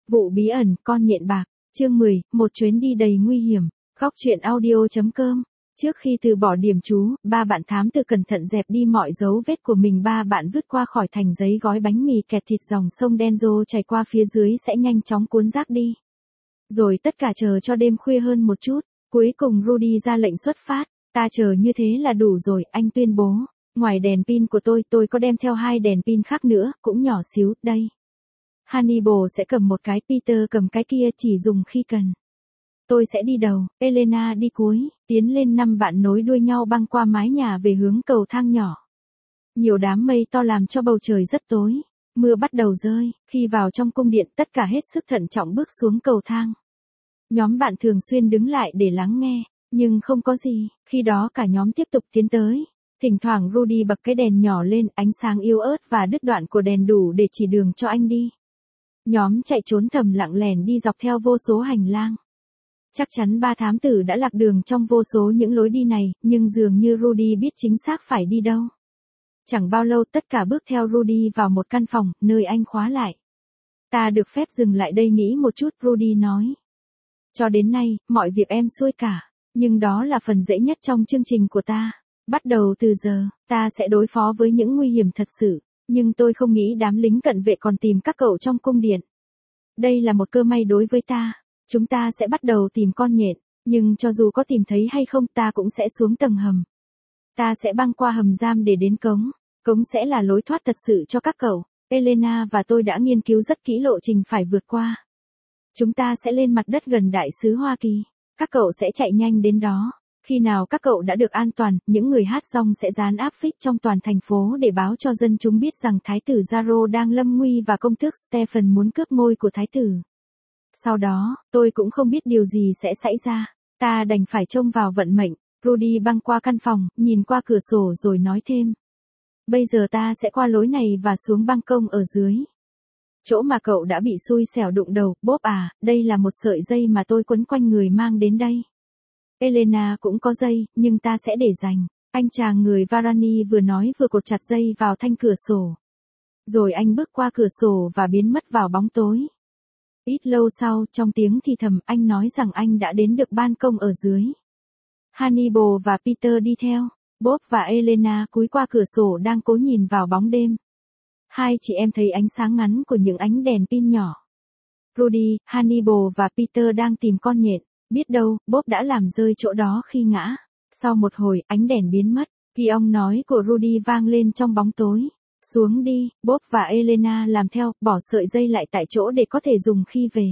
Vụ bí ẩn, con nhện bạc, chương 10, một chuyến đi đầy nguy hiểm, góc truyện audio.com. Trước khi từ bỏ điểm trú, ba bạn thám tử cẩn thận dẹp đi mọi dấu vết của mình. Ba bạn vứt qua khỏi thành giấy gói bánh mì kẹt thịt dòng sông Denzo chảy qua phía dưới sẽ nhanh chóng cuốn rác đi. Rồi tất cả chờ cho đêm khuya hơn một chút, cuối cùng Rudy ra lệnh xuất phát. Ta chờ như thế là đủ rồi, anh tuyên bố. Ngoài đèn pin của tôi có đem theo 2 đèn pin khác nữa, cũng nhỏ xíu, đây. Hannibal sẽ cầm một cái, Peter cầm cái kia, chỉ dùng khi cần. Tôi sẽ đi đầu, Elena đi cuối, tiến lên 5 bạn nối đuôi nhau băng qua mái nhà về hướng cầu thang nhỏ. Nhiều đám mây to làm cho bầu trời rất tối, mưa bắt đầu rơi, khi vào trong cung điện tất cả hết sức thận trọng bước xuống cầu thang. Nhóm bạn thường xuyên đứng lại để lắng nghe, nhưng không có gì, khi đó cả nhóm tiếp tục tiến tới. Thỉnh thoảng Rudy bật cái đèn nhỏ lên, ánh sáng yếu ớt và đứt đoạn của đèn đủ để chỉ đường cho anh đi. Nhóm chạy trốn thầm lặng lẻn đi dọc theo vô số hành lang. Chắc chắn ba thám tử đã lạc đường trong vô số những lối đi này, nhưng dường như Rudy biết chính xác phải đi đâu. Chẳng bao lâu tất cả bước theo Rudy vào một căn phòng, nơi anh khóa lại. Ta được phép dừng lại đây nghĩ một chút, Rudy nói. Cho đến nay, mọi việc em xuôi cả, nhưng đó là phần dễ nhất trong chương trình của ta. Bắt đầu từ giờ, ta sẽ đối phó với những nguy hiểm thật sự, nhưng tôi không nghĩ đám lính cận vệ còn tìm các cậu trong cung điện. Đây là một cơ may đối với ta. Chúng ta sẽ bắt đầu tìm con nhện, nhưng cho dù có tìm thấy hay không ta cũng sẽ xuống tầng hầm. Ta sẽ băng qua hầm giam để đến cống. Cống sẽ là lối thoát thật sự cho các cậu. Elena và tôi đã nghiên cứu rất kỹ lộ trình phải vượt qua. Chúng ta sẽ lên mặt đất gần đại sứ Hoa Kỳ. Các cậu sẽ chạy nhanh đến đó. Khi nào các cậu đã được an toàn, những người hát rong sẽ dán áp phích trong toàn thành phố để báo cho dân chúng biết rằng Thái tử Zaro đang lâm nguy và công tước Stephen muốn cướp ngôi của Thái tử. Sau đó, tôi cũng không biết điều gì sẽ xảy ra. Ta đành phải trông vào vận mệnh. Rudy băng qua căn phòng, nhìn qua cửa sổ rồi nói thêm. Bây giờ ta sẽ qua lối này và xuống ban công ở dưới. Chỗ mà cậu đã bị xui xẻo đụng đầu, Bob à, đây là một sợi dây mà tôi quấn quanh người mang đến đây. Elena cũng có dây, nhưng ta sẽ để dành. Anh chàng người Varani vừa nói vừa cột chặt dây vào thanh cửa sổ. Rồi anh bước qua cửa sổ và biến mất vào bóng tối. Ít lâu sau, trong tiếng thì thầm, anh nói rằng anh đã đến được ban công ở dưới. Hannibal và Peter đi theo. Bob và Elena cúi qua cửa sổ đang cố nhìn vào bóng đêm. Hai chị em thấy ánh sáng ngắn của những ánh đèn pin nhỏ. Rudy, Hannibal và Peter đang tìm con nhện. Biết đâu, Bob đã làm rơi chỗ đó khi ngã. Sau một hồi, ánh đèn biến mất. Khi ông nói của Rudy vang lên trong bóng tối. Xuống đi, Bob và Elena làm theo, bỏ sợi dây lại tại chỗ để có thể dùng khi về.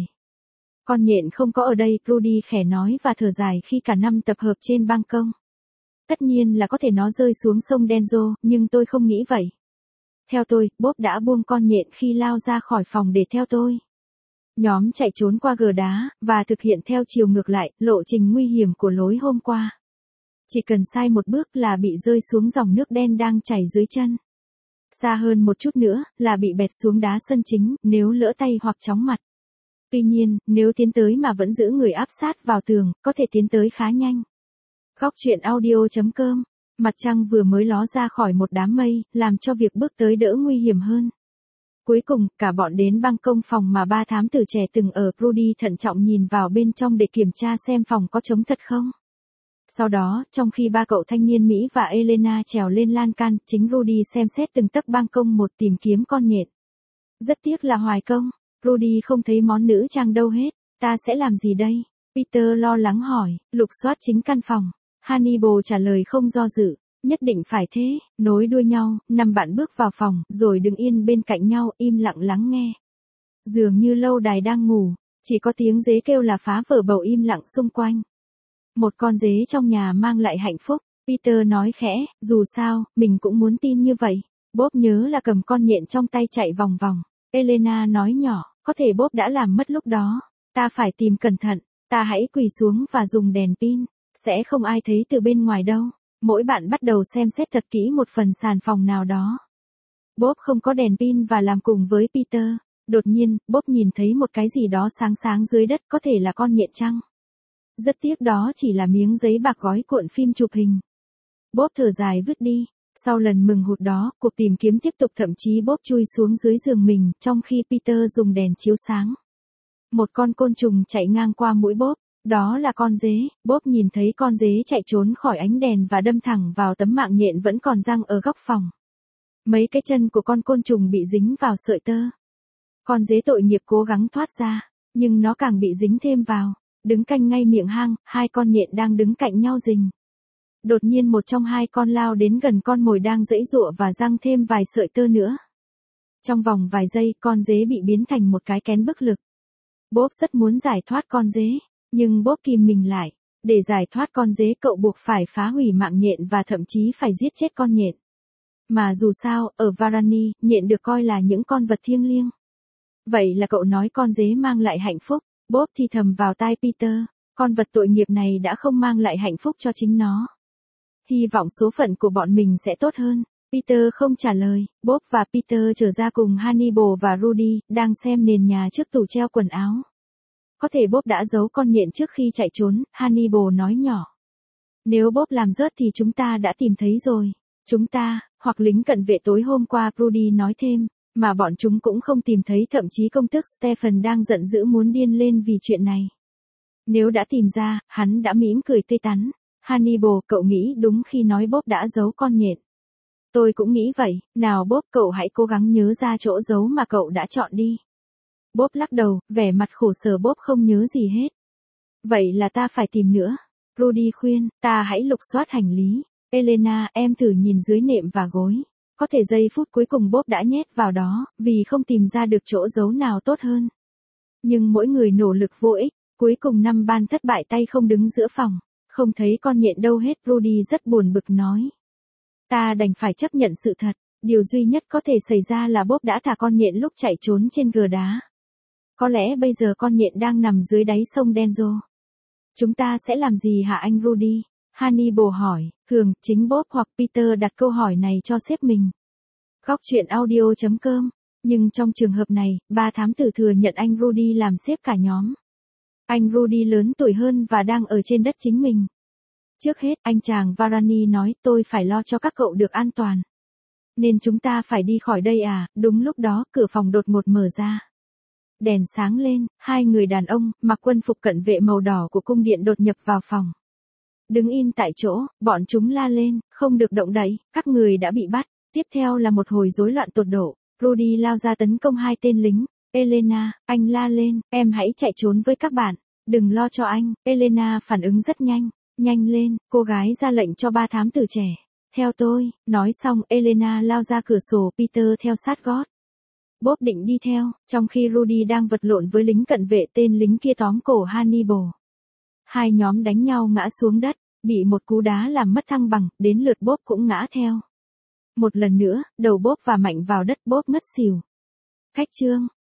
Con nhện không có ở đây, Rudy khẽ nói và thở dài khi cả năm tập hợp trên ban công. Tất nhiên là có thể nó rơi xuống sông Denzo, nhưng tôi không nghĩ vậy. Theo tôi, Bob đã buông con nhện khi lao ra khỏi phòng để theo tôi. Nhóm chạy trốn qua gờ đá, và thực hiện theo chiều ngược lại, lộ trình nguy hiểm của lối hôm qua. Chỉ cần sai một bước là bị rơi xuống dòng nước đen đang chảy dưới chân. Xa hơn một chút nữa, là bị bẹt xuống đá sân chính, nếu lỡ tay hoặc chóng mặt. Tuy nhiên, nếu tiến tới mà vẫn giữ người áp sát vào tường, có thể tiến tới khá nhanh. Góc truyện audio.com. Mặt trăng vừa mới ló ra khỏi một đám mây, làm cho việc bước tới đỡ nguy hiểm hơn. Cuối cùng, cả bọn đến ban công phòng mà ba thám tử trẻ từng ở. Rudy thận trọng nhìn vào bên trong để kiểm tra xem phòng có trống thật không. Sau đó, trong khi ba cậu thanh niên Mỹ và Elena trèo lên lan can, chính Rudy xem xét từng tấc ban công một tìm kiếm con nhện. Rất tiếc là hoài công, Rudy không thấy món nữ trang đâu hết. Ta sẽ làm gì đây? Peter lo lắng hỏi, lục soát chính căn phòng. Hannibal trả lời không do dự, nhất định phải thế. Nối đuôi nhau, 5 bạn bước vào phòng, rồi đứng yên bên cạnh nhau, im lặng lắng nghe. Dường như lâu đài đang ngủ, chỉ có tiếng dế kêu là phá vỡ bầu im lặng xung quanh. Một con dế trong nhà mang lại hạnh phúc, Peter nói khẽ, dù sao, mình cũng muốn tin như vậy. Bob nhớ là cầm con nhện trong tay chạy vòng vòng. Elena nói nhỏ, có thể Bob đã làm mất lúc đó. Ta phải tìm cẩn thận, ta hãy quỳ xuống và dùng đèn pin. Sẽ không ai thấy từ bên ngoài đâu. Mỗi bạn bắt đầu xem xét thật kỹ một phần sàn phòng nào đó. Bob không có đèn pin và làm cùng với Peter. Đột nhiên, Bob nhìn thấy một cái gì đó sáng sáng dưới đất, có thể là con nhện chăng? Rất tiếc đó chỉ là miếng giấy bạc gói cuộn phim chụp hình. Bob thở dài vứt đi. Sau lần mừng hụt đó, cuộc tìm kiếm tiếp tục, thậm chí Bob chui xuống dưới giường mình, trong khi Peter dùng đèn chiếu sáng. Một con côn trùng chạy ngang qua mũi Bob. Đó là con dế. Bob nhìn thấy con dế chạy trốn khỏi ánh đèn và đâm thẳng vào tấm mạng nhện vẫn còn giăng ở góc phòng. Mấy cái chân của con côn trùng bị dính vào sợi tơ. Con dế tội nghiệp cố gắng thoát ra, nhưng nó càng bị dính thêm vào. Đứng canh ngay miệng hang, hai con nhện đang đứng cạnh nhau rình. Đột nhiên một trong hai con lao đến gần con mồi đang giãy giụa và giăng thêm vài sợi tơ nữa. Trong vòng vài giây, con dế bị biến thành một cái kén bức lực. Bob rất muốn giải thoát con dế, nhưng Bob kìm mình lại. Để giải thoát con dế, cậu buộc phải phá hủy mạng nhện và thậm chí phải giết chết con nhện. Mà dù sao, ở Varani, nhện được coi là những con vật thiêng liêng. Vậy là cậu nói con dế mang lại hạnh phúc. Bob thì thầm vào tai Peter, con vật tội nghiệp này đã không mang lại hạnh phúc cho chính nó. Hy vọng số phận của bọn mình sẽ tốt hơn. Peter không trả lời. Bob và Peter trở ra cùng Hannibal và Rudy, đang xem nền nhà trước tủ treo quần áo. Có thể Bob đã giấu con nhện trước khi chạy trốn, Hannibal nói nhỏ. Nếu Bob làm rớt thì chúng ta đã tìm thấy rồi. Chúng ta, hoặc lính cận vệ tối hôm qua, Rudy nói thêm, mà bọn chúng cũng không tìm thấy, thậm chí công tước Stephen đang giận dữ muốn điên lên vì chuyện này. Nếu đã tìm ra, hắn đã mỉm cười tươi tắn. Hannibal, cậu nghĩ đúng khi nói Bob đã giấu con nhện. Tôi cũng nghĩ vậy, nào Bob, cậu hãy cố gắng nhớ ra chỗ giấu mà cậu đã chọn đi. Bob lắc đầu, vẻ mặt khổ sở. Bob không nhớ gì hết. Vậy là ta phải tìm nữa. Rudy khuyên, ta hãy lục soát hành lý. Elena, em thử nhìn dưới nệm và gối. Có thể giây phút cuối cùng Bob đã nhét vào đó, vì không tìm ra được chỗ giấu nào tốt hơn. Nhưng mỗi người nỗ lực vô ích, cuối cùng 5 ban thất bại, tay không đứng giữa phòng. Không thấy con nhện đâu hết. Rudy rất buồn bực nói. Ta đành phải chấp nhận sự thật. Điều duy nhất có thể xảy ra là Bob đã thả con nhện lúc chạy trốn trên gờ đá. Có lẽ bây giờ con nhện đang nằm dưới đáy sông Denzo. Chúng ta sẽ làm gì hả anh Rudy? Hannibal hỏi. Thường, chính Bob hoặc Peter đặt câu hỏi này cho sếp mình. Góc truyện audio.com. Nhưng trong trường hợp này, 3 thám tử thừa nhận anh Rudy làm sếp cả nhóm. Anh Rudy lớn tuổi hơn và đang ở trên đất chính mình. Trước hết, anh chàng Varani nói, tôi phải lo cho các cậu được an toàn. Nên chúng ta phải đi khỏi đây à? Đúng lúc đó, cửa phòng đột ngột mở ra. Đèn sáng lên, 2 người đàn ông, mặc quân phục cận vệ màu đỏ của cung điện đột nhập vào phòng. Đứng yên tại chỗ, bọn chúng la lên, không được động đậy, các người đã bị bắt. Tiếp theo là một hồi rối loạn tột độ. Rudy lao ra tấn công 2 tên lính. Elena, anh la lên, em hãy chạy trốn với các bạn. Đừng lo cho anh. Elena phản ứng rất nhanh. Nhanh lên, cô gái ra lệnh cho 3 thám tử trẻ. Theo tôi, nói xong Elena lao ra cửa sổ, Peter theo sát gót. Bob định đi theo, trong khi Rudy đang vật lộn với lính cận vệ, tên lính kia tóm cổ Hannibal. 2 nhóm đánh nhau ngã xuống đất, bị một cú đá làm mất thăng bằng, đến lượt Bob cũng ngã theo. Một lần nữa, đầu Bob và mạnh vào đất, Bob ngất xỉu. Cách chương